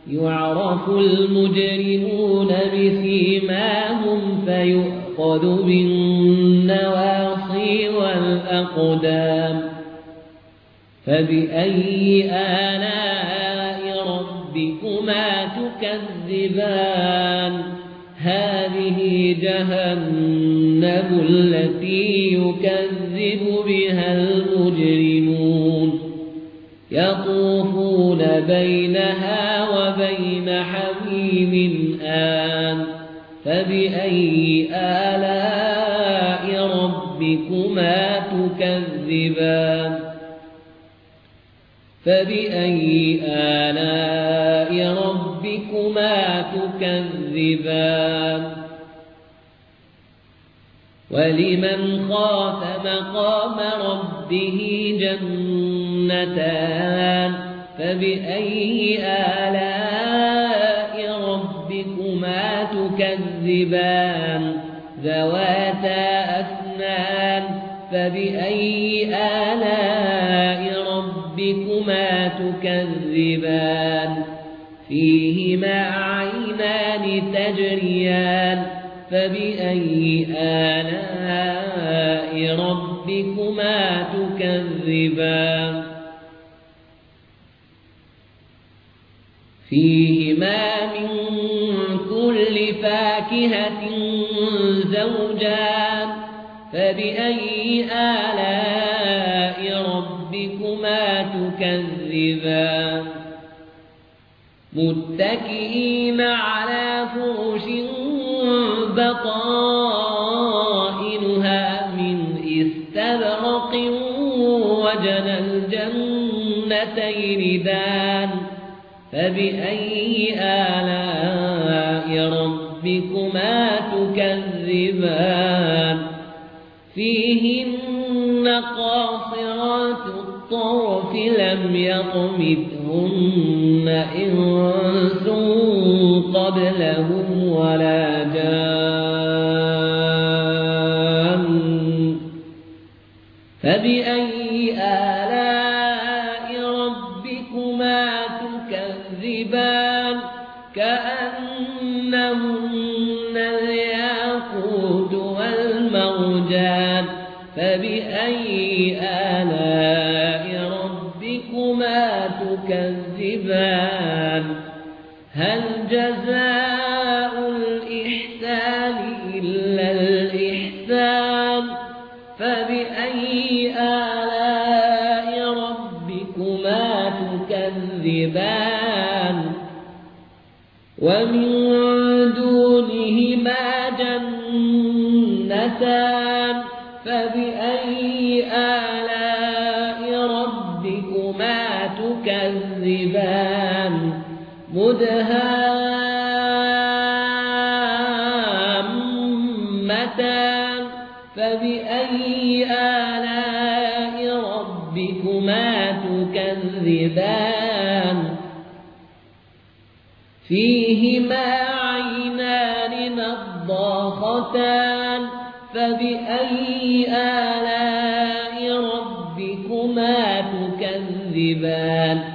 يعرف المجرمون بسيماهم فيؤخذ بالنواصي والأقدام فبأي آلاء ربكما تكذبان هذه جهنم التي يكذب بها المجرمون يطوفون بينها وبين حميم آن فبأي آلاء ربكما تكذبان فبأي آلاء ربكما تكذبان ولمن خاف مقام ربه جنتان فبأي آلاء ربكما تكذبان ذواتا أفنان فبأي آلاء ربكما تكذبان فيهما عينان تجريان فبأي آلاء ربكما تكذبان فيهما من كل فاكهة زوجان فبأي آلاء ربكما تكذبان متكئين على فرش بطائنها من استبرق وجنى الجنتين دان فبأي آلاء ربكما تكذبان فيهن قاصرات الطرف لم يطمثهن إنس قبلهم ولا جان فبأي آلاء ربكما تكذبان كأنهن الياقوت والمرجان فبأي آلاء ربكما تكذبان هل جزاء الإحسان إلا الإحسان فبأي آلاء ربكما تكذبان ومن دونهما جنتان فبأي آلاء ربكما تكذبان مدهامتان فبأي آلاء ربكما تكذبان فيهما عينان نضاختان فبأي آلاء ربكما تكذبان